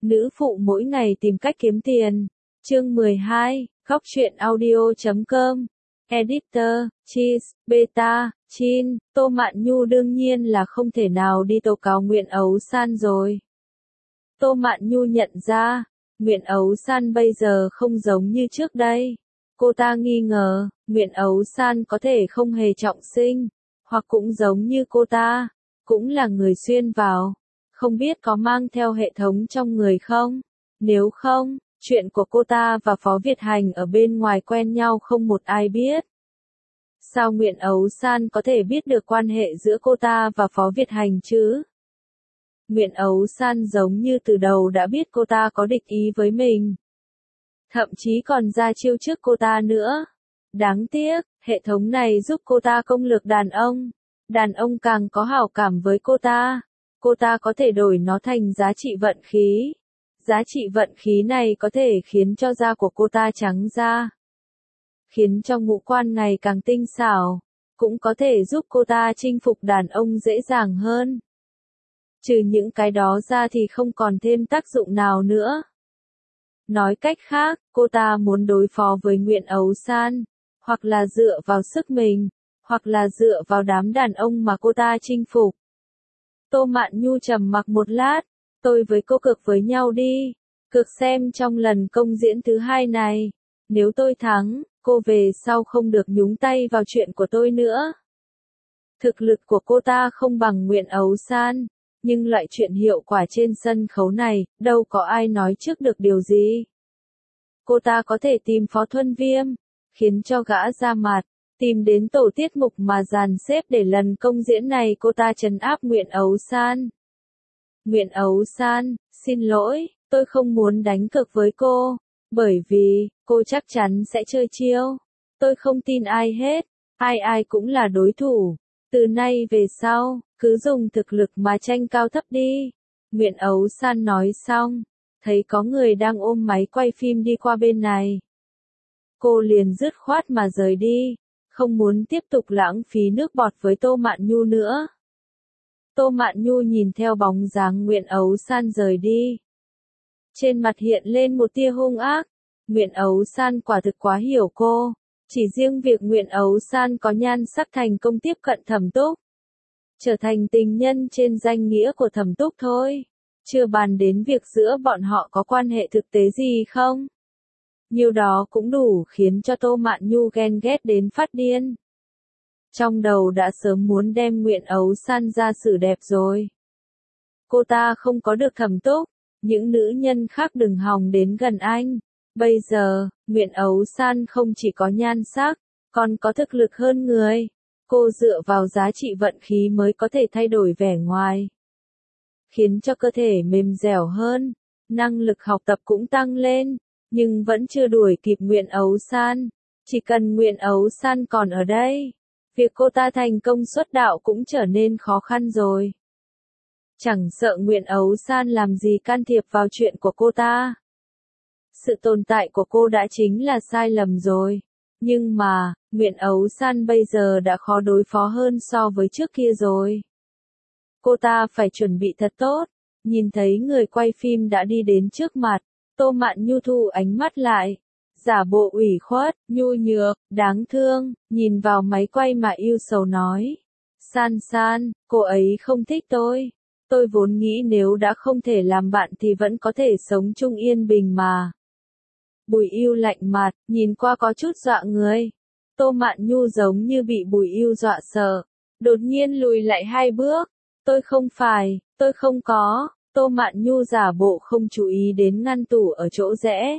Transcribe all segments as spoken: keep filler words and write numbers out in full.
Nữ phụ mỗi ngày tìm cách kiếm tiền. Chương mười hai, góc truyện audio chấm com. Editor, Cheese, Beta, Chin, Tô Mạn Nhu đương nhiên là không thể nào đi tố cáo Nguyễn Ấu San rồi. Tô Mạn Nhu nhận ra, Nguyễn Ấu San bây giờ không giống như trước đây. Cô ta nghi ngờ, Nguyễn Ấu San có thể không hề trọng sinh, hoặc cũng giống như cô ta, cũng là người xuyên vào. Không biết có mang theo hệ thống trong người không? Nếu không, chuyện của cô ta và Phó Việt Hành ở bên ngoài quen nhau không một ai biết. Sao Nguyễn Ấu San có thể biết được quan hệ giữa cô ta và Phó Việt Hành chứ? Nguyễn Ấu San giống như từ đầu đã biết cô ta có địch ý với mình. Thậm chí còn ra chiêu trước cô ta nữa. Đáng tiếc, hệ thống này giúp cô ta công lược đàn ông. Đàn ông càng có hảo cảm với cô ta, cô ta có thể đổi nó thành giá trị vận khí. Giá trị vận khí này có thể khiến cho da của cô ta trắng da, khiến cho ngũ quan ngày càng tinh xảo, cũng có thể giúp cô ta chinh phục đàn ông dễ dàng hơn. Trừ những cái đó ra thì không còn thêm tác dụng nào nữa. Nói cách khác, cô ta muốn đối phó với Nguyễn Ấu San, hoặc là dựa vào sức mình, hoặc là dựa vào đám đàn ông mà cô ta chinh phục. Tô Mạn Nhu trầm mặc một lát, tôi với cô cược với nhau đi, cược xem trong lần công diễn thứ hai này, nếu tôi thắng, cô về sau không được nhúng tay vào chuyện của tôi nữa. Thực lực của cô ta không bằng Nguyễn Ấu San, nhưng loại chuyện hiệu quả trên sân khấu này, đâu có ai nói trước được điều gì. Cô ta có thể tìm Phó Thuân Viêm, khiến cho gã ra mặt, tìm đến tổ tiết mục mà dàn xếp để lần công diễn này cô ta trấn áp Nguyễn Ấu San. Nguyễn Ấu San, xin lỗi, tôi không muốn đánh cược với cô, bởi vì, cô chắc chắn sẽ chơi chiêu. Tôi không tin ai hết, ai ai cũng là đối thủ. Từ nay về sau, cứ dùng thực lực mà tranh cao thấp đi. Nguyễn Ấu San nói xong, thấy có người đang ôm máy quay phim đi qua bên này. Cô liền dứt khoát mà rời đi, không muốn tiếp tục lãng phí nước bọt với Tô Mạn Nhu nữa. Tô Mạn Nhu nhìn theo bóng dáng Nguyễn Ấu San rời đi. Trên mặt hiện lên một tia hung ác. Nguyễn Ấu San quả thực quá hiểu cô. Chỉ riêng việc Nguyễn Ấu San có nhan sắc thành công tiếp cận Thẩm Túc, trở thành tình nhân trên danh nghĩa của Thẩm Túc thôi. Chưa bàn đến việc giữa bọn họ có quan hệ thực tế gì không. Nhiều đó cũng đủ khiến cho Tô Mạn Nhu ghen ghét đến phát điên. Trong đầu đã sớm muốn đem Nguyễn Ấu San ra xử đẹp rồi. Cô ta không có được Thẩm Túc, những nữ nhân khác đừng hòng đến gần anh. Bây giờ, Nguyễn Ấu San không chỉ có nhan sắc, còn có thực lực hơn người. Cô dựa vào giá trị vận khí mới có thể thay đổi vẻ ngoài, khiến cho cơ thể mềm dẻo hơn, năng lực học tập cũng tăng lên, nhưng vẫn chưa đuổi kịp Nguyễn Ấu San. Chỉ cần Nguyễn Ấu San còn ở đây, việc cô ta thành công xuất đạo cũng trở nên khó khăn rồi. Chẳng sợ Nguyễn Ấu San làm gì can thiệp vào chuyện của cô ta. Sự tồn tại của cô đã chính là sai lầm rồi. Nhưng mà, Nguyễn Ấu San bây giờ đã khó đối phó hơn so với trước kia rồi. Cô ta phải chuẩn bị thật tốt. Nhìn thấy người quay phim đã đi đến trước mặt, Tô Mạn Nhu thu ánh mắt lại. Giả bộ ủy khuất, nhu nhược, đáng thương, nhìn vào máy quay mà yêu sầu nói. San San, cô ấy không thích tôi. Tôi vốn nghĩ nếu đã không thể làm bạn thì vẫn có thể sống chung yên bình mà. Bùi Yêu lạnh mặt, nhìn qua có chút dọa người. Tô Mạn Nhu giống như bị Bùi Yêu dọa sợ, đột nhiên lùi lại hai bước. Tôi không phải, tôi không có. Tô Mạn Nhu giả bộ không chú ý đến ngăn tủ ở chỗ rẽ.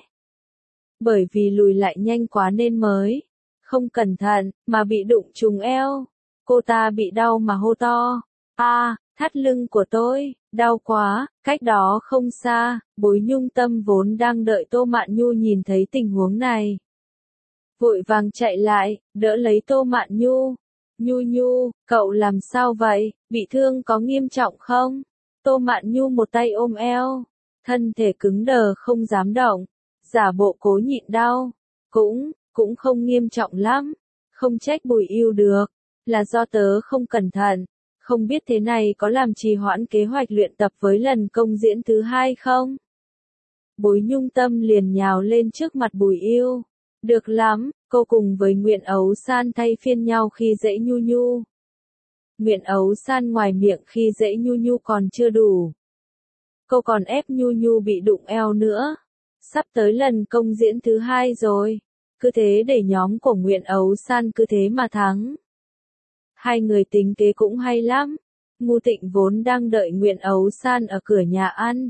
Bởi vì lùi lại nhanh quá nên mới không cẩn thận mà bị đụng trúng eo. Cô ta bị đau mà hô to. A, à, thắt lưng của tôi, đau quá. Cách đó không xa, Bối Nhung Tâm vốn đang đợi Tô Mạn Nhu nhìn thấy tình huống này, vội vàng chạy lại, đỡ lấy Tô Mạn Nhu. Nhu Nhu, cậu làm sao vậy, bị thương có nghiêm trọng không? Tô Mạn Nhu một tay ôm eo, thân thể cứng đờ không dám động, giả bộ cố nhịn đau. Cũng, cũng không nghiêm trọng lắm, không trách Bùi Yêu được, là do tớ không cẩn thận. Không biết thế này có làm trì hoãn kế hoạch luyện tập với lần công diễn thứ hai không? Bối Nhung Tâm liền nhào lên trước mặt Bùi Yêu. Được lắm, cô cùng với Nguyện Ấu San thay phiên nhau khi dễ Nhu Nhu. Nguyện Ấu San ngoài miệng khi dễ Nhu Nhu còn chưa đủ. Cô còn ép Nhu Nhu bị đụng eo nữa. Sắp tới lần công diễn thứ hai rồi. Cứ thế để nhóm của Nguyện Ấu San cứ thế mà thắng. Hai người tính kế cũng hay lắm. Ngu Tịnh vốn đang đợi Nguyện Ấu San ở cửa nhà ăn.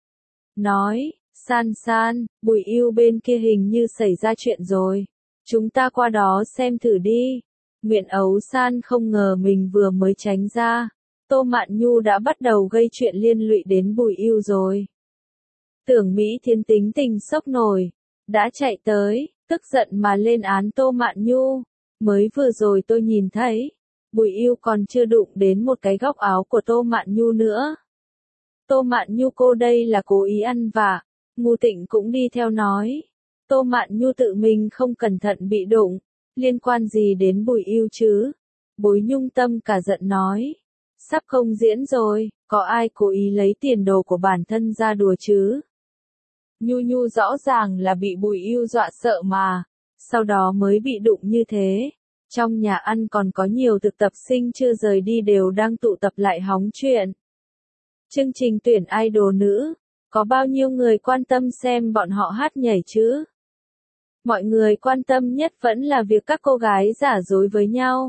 Nói, San San, Bùi Yêu bên kia hình như xảy ra chuyện rồi. Chúng ta qua đó xem thử đi. Nguyện Ấu San không ngờ mình vừa mới tránh ra. Tô Mạn Nhu đã bắt đầu gây chuyện liên lụy đến Bùi Yêu rồi. Tưởng Mỹ Thiến tính tình sốc nổi. Đã chạy tới, tức giận mà lên án Tô Mạn Nhu. Mới vừa rồi tôi nhìn thấy. Bùi Yêu còn chưa đụng đến một cái góc áo của Tô Mạn Nhu nữa. Tô Mạn Nhu cô đây là cố ý ăn vạ. Ngu Tịnh cũng đi theo nói. Tô Mạn Nhu tự mình không cẩn thận bị đụng. Liên quan gì đến Bùi Yêu chứ? Bối Nhung Tâm cả giận nói. Sắp công diễn rồi, có ai cố ý lấy tiền đồ của bản thân ra đùa chứ? Nhu Nhu rõ ràng là bị Bùi Yêu dọa sợ mà. Sau đó mới bị đụng như thế. Trong nhà ăn còn có nhiều thực tập sinh chưa rời đi đều đang tụ tập lại hóng chuyện. Chương trình tuyển idol nữ, có bao nhiêu người quan tâm xem bọn họ hát nhảy chứ? Mọi người quan tâm nhất vẫn là việc các cô gái giả dối với nhau.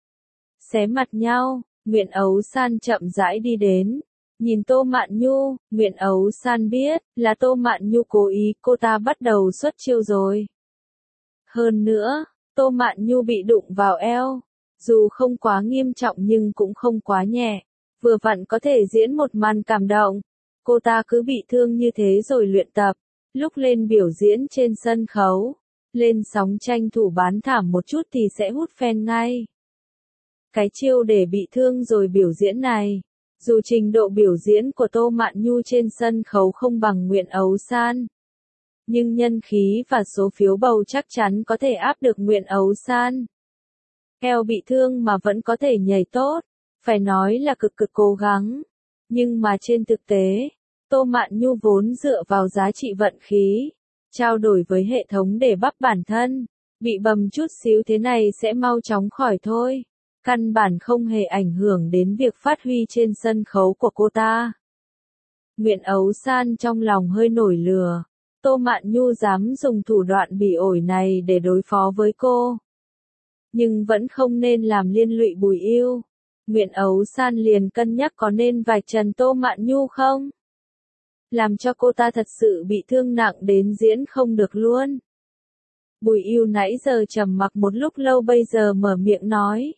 Xé mặt nhau, Nguyện Ấu San chậm rãi đi đến. Nhìn Tô Mạn Nhu, Nguyện Ấu San biết là Tô Mạn Nhu cố ý, cô ta bắt đầu xuất chiêu rồi. Hơn nữa, Tô Mạn Nhu bị đụng vào eo. Dù không quá nghiêm trọng nhưng cũng không quá nhẹ. Vừa vặn có thể diễn một màn cảm động. Cô ta cứ bị thương như thế rồi luyện tập. Lúc lên biểu diễn trên sân khấu. Lên sóng tranh thủ bán thảm một chút thì sẽ hút fan ngay. Cái chiêu để bị thương rồi biểu diễn này. Dù trình độ biểu diễn của Tô Mạn Nhu trên sân khấu không bằng Nguyện Ấu San. Nhưng nhân khí và số phiếu bầu chắc chắn có thể áp được Nguyện Ấu San. Eo bị thương mà vẫn có thể nhảy tốt. Phải nói là cực cực cố gắng. Nhưng mà trên thực tế, Tô Mạn Nhu vốn dựa vào giá trị vận khí. Trao đổi với hệ thống để bắp bản thân. Bị bầm chút xíu thế này sẽ mau chóng khỏi thôi. Căn bản không hề ảnh hưởng đến việc phát huy trên sân khấu của cô ta. Nguyện Ấu San trong lòng hơi nổi lửa. Tô Mạn Nhu dám dùng thủ đoạn bỉ ổi này để đối phó với cô. Nhưng vẫn không nên làm liên lụy Bùi Yêu. Nguyện Ấu San liền cân nhắc có nên vạch trần Tô Mạn Nhu không? Làm cho cô ta thật sự bị thương nặng đến diễn không được luôn. Bùi Yêu nãy giờ trầm mặc một lúc lâu bây giờ mở miệng nói.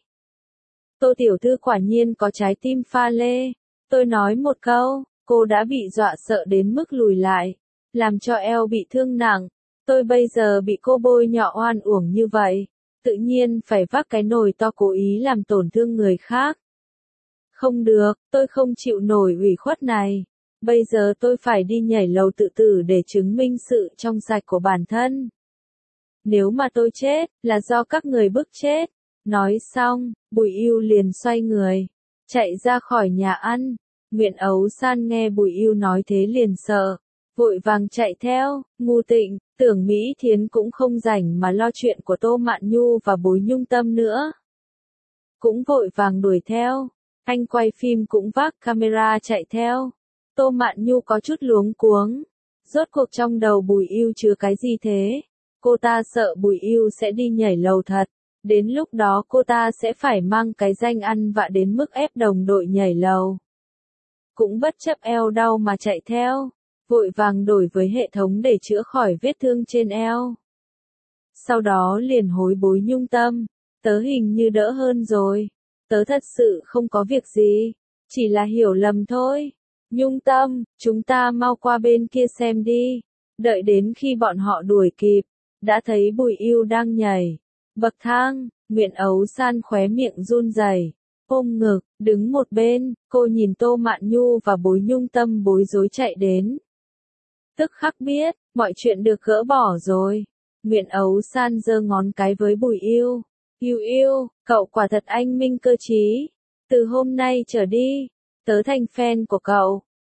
Tô tiểu thư quả nhiên có trái tim pha lê. Tôi nói một câu, cô đã bị dọa sợ đến mức lùi lại. Làm cho eo bị thương nặng. Tôi bây giờ bị cô bôi nhọ oan uổng như vậy. Tự nhiên phải vác cái nồi to cố ý làm tổn thương người khác. Không được, tôi không chịu nổi ủy khuất này. Bây giờ tôi phải đi nhảy lầu tự tử để chứng minh sự trong sạch của bản thân. Nếu mà tôi chết, là do các người bức chết. Nói xong, Bùi Yêu liền xoay người. Chạy ra khỏi nhà ăn. Nguyện Ấu San nghe Bùi Yêu nói thế liền sợ. Vội vàng chạy theo. Ngu Tịnh, Tưởng Mỹ Thiến cũng không rảnh mà lo chuyện của Tô Mạn Nhu và Bối Nhung Tâm nữa. Cũng vội vàng đuổi theo. Anh quay phim cũng vác camera chạy theo. Tô Mạn Nhu có chút luống cuống. Rốt cuộc trong đầu Bùi Yêu chứa cái gì thế? Cô ta sợ Bùi Yêu sẽ đi nhảy lầu thật. Đến lúc đó cô ta sẽ phải mang cái danh ăn vạ đến mức ép đồng đội nhảy lầu. Cũng bất chấp eo đau mà chạy theo. Vội vàng đổi với hệ thống để chữa khỏi vết thương trên eo. Sau đó liền hối Bối Nhung Tâm. Tớ hình như đỡ hơn rồi. Tớ thật sự không có việc gì. Chỉ là hiểu lầm thôi. Nhung Tâm, chúng ta mau qua bên kia xem đi. Đợi đến khi bọn họ đuổi kịp. Đã thấy Bùi Yêu đang nhảy. Bậc thang, Nguyện Ấu San khóe miệng run rẩy, ôm ngực, đứng một bên, cô nhìn Tô Mạn Nhu và Bối Nhung Tâm bối rối chạy đến. Tức khắc biết, mọi chuyện được gỡ bỏ rồi. Nguyện Ấu San giơ ngón cái với Bùi Yêu. Yêu yêu, cậu quả thật anh minh cơ trí. Từ hôm nay trở đi, tớ thành fan của cậu.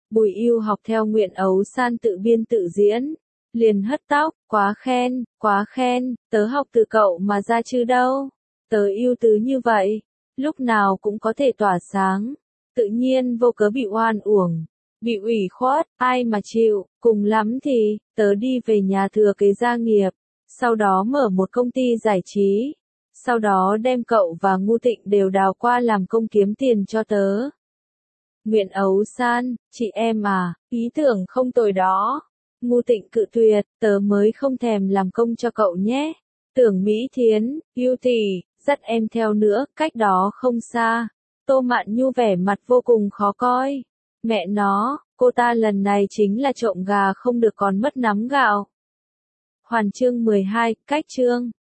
Bùi Yêu học theo Nguyện Ấu San tự biên tự diễn, liền hất tóc, quá khen, quá khen, tớ học từ cậu mà ra chứ đâu. Tớ ưu tú như vậy, lúc nào cũng có thể tỏa sáng, tự nhiên vô cớ bị oan uổng, bị ủy khuất, ai mà chịu, cùng lắm thì, tớ đi về nhà thừa kế gia nghiệp, sau đó mở một công ty giải trí, sau đó đem cậu và Ngu Tịnh đều đào qua làm công kiếm tiền cho tớ. Nguyện Ấu San, chị em à, ý tưởng không tồi đó. Ngu Tịnh cự tuyệt, tớ mới không thèm làm công cho cậu nhé. Tưởng Mỹ Thiến, yêu tỷ, dắt em theo nữa, cách đó không xa. Tô Mạn Nhu vẻ mặt vô cùng khó coi. Mẹ nó, cô ta lần này chính là trộm gà không được còn mất nắm gạo. Hoàn chương mười hai, cách chương.